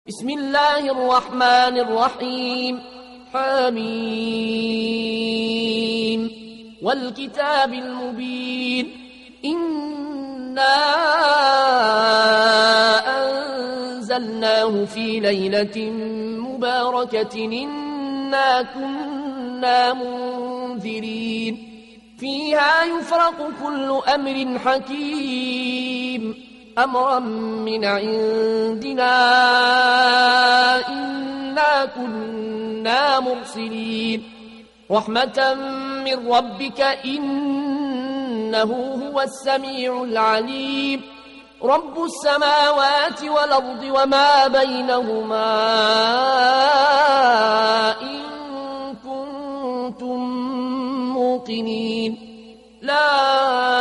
بسم الله الرحمن الرحيم حميم والكتاب المبين إنا أنزلناه في ليلة مباركة إنا كنا منذرين فيها يفرق كل أمر حكيم أمرا من عندنا إنا كنا مرسلين رحمة من ربك إنه هو السميع العليم رب السماوات والأرض وما بينهما إن كنتم موقنين لا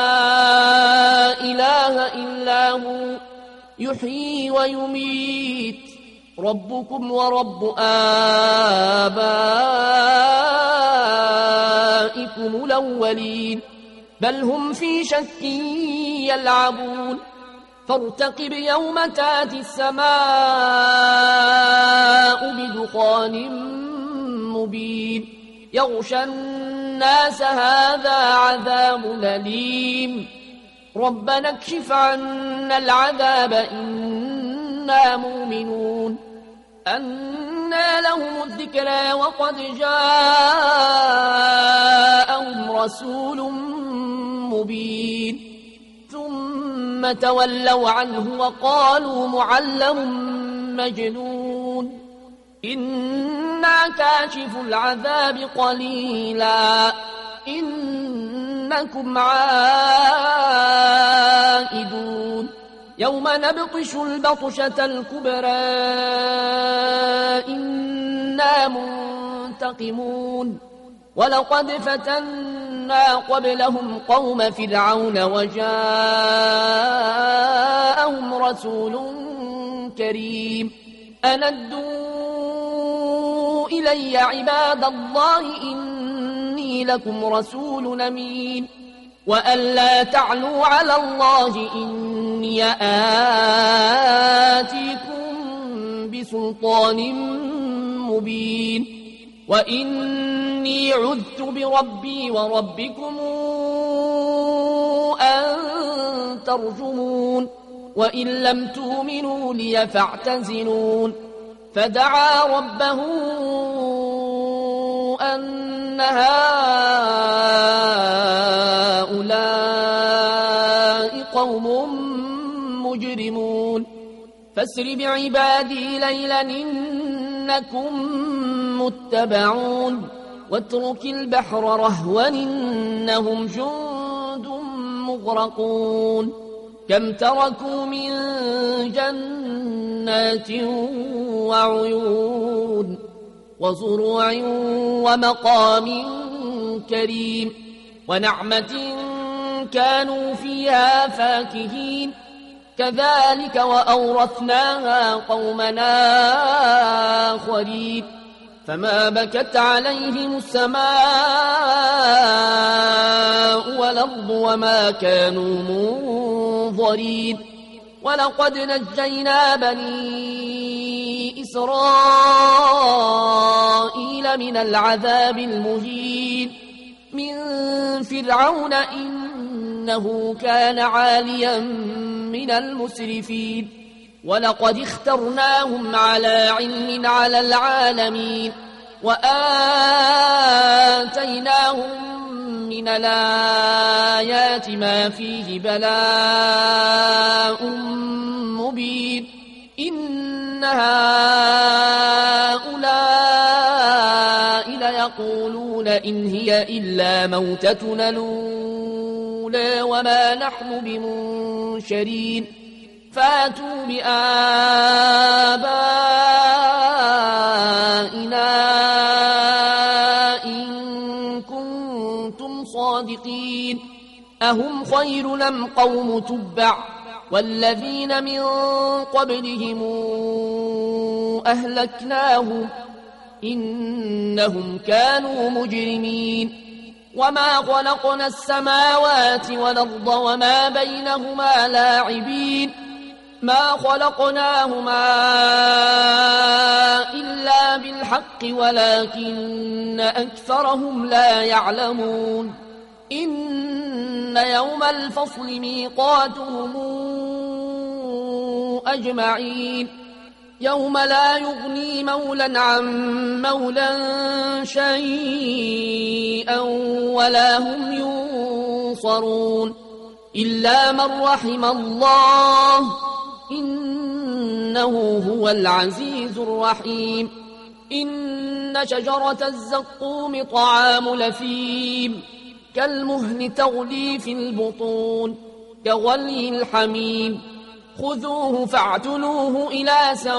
إله إلا هو يحيي ويميت ربكم ورب آبائكم الأولين بل هم في شك يلعبون فارتقب يوم تاتي السماء بدخان مبين يغشى الناس هذا عذاب أليم ربنا اكشف عنا العذاب إنا مؤمنون أنى لهم الذكرى وقد جاءهم رسول مبين ثم تولوا عنه وقالوا معلم مجنون إنا كاشف العذاب قليلا إنكم عائدون يوم نبطش البطشة الكبرى إنا منتقمون ولقد فتنا قبلهم قوم فرعون وجاءهم رسول كريم أندوا إلي عباد الله إني لكم رسول أمين وأن لا تعلوا على الله إني آتيكم بسلطان مبين وإني عذت بربي وربكم أن ترجمون وإن لم تؤمنوا لي فاعتزلون فدعا ربه أن هؤلاء قوم مجرمون فاسر بعبادي ليلا إنكم متبعون واترك البحر رهوا إنهم جند مغرقون كم تركوا من جنات وعيون وزروع ومقام كريم ونعمة كانوا فيها فاكهين كذلك وأورثناها قومنا آخرين فما بكت عليهم السماء والأرض وما كانوا منظرين ولقد نجينا بني إسرائيل من العذاب المهين من فرعون إنه كان عاليا من المسرفين ولقد اخترناهم على علم على العالمين وآتيناهم من الآيات ما فيه بلاء مبين إن هؤلاء ليقولون إن هي إلا موتتنا الأولى وما نحن بمنشرين فاتوا بآبائنا إن كنتم صادقين أهم خير أم قوم تبع والذين من قبلهم أهلكناهم إنهم كانوا مجرمين وما خلقنا السماوات والأرض وما بينهما لاعبين ما خلقناهما إلا بالحق ولكن أكثرهم لا يعلمون إن يوم الفصل ميقاتهم أجمعين يوم لا يغني مولى عن مولى شيئا ولا هم ينصرون إلا من رحم الله إنه هو العزيز الرحيم إن شجرة الزقوم طعام لثيم كالمهل تغلي في البطون كغلي الحميم خذوه فاعتلوه إلى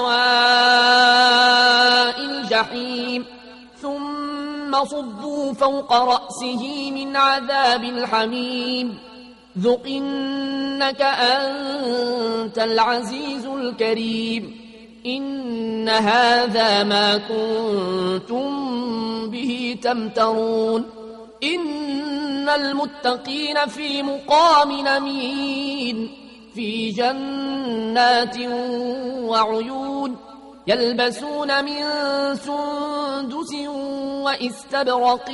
سواء الجحيم ثم صبوا فوق رأسه من عذاب الحميم ذق إنك أنت العزيز الكريم إن هذا ما كنتم به تمترون إن المتقين في مقام أمين في جنات وعيون يلبسون من سندس وإستبرق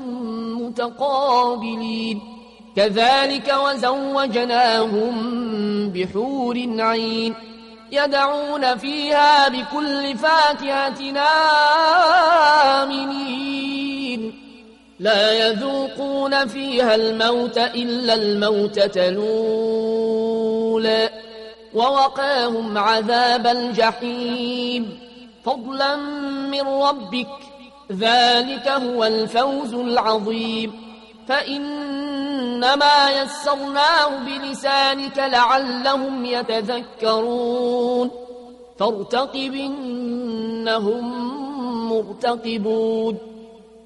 متقابلين كذلك وزوجناهم بحور عين يدعون فيها بكل فاكهة آمنين لا يذوقون فيها الموت إلا الموتة الأولى ووقاهم عذاب الجحيم فضلا من ربك ذلك هو الفوز العظيم فإنما يسرناه بلسانك لعلهم يتذكرون فارتقب إنهم مرتقبون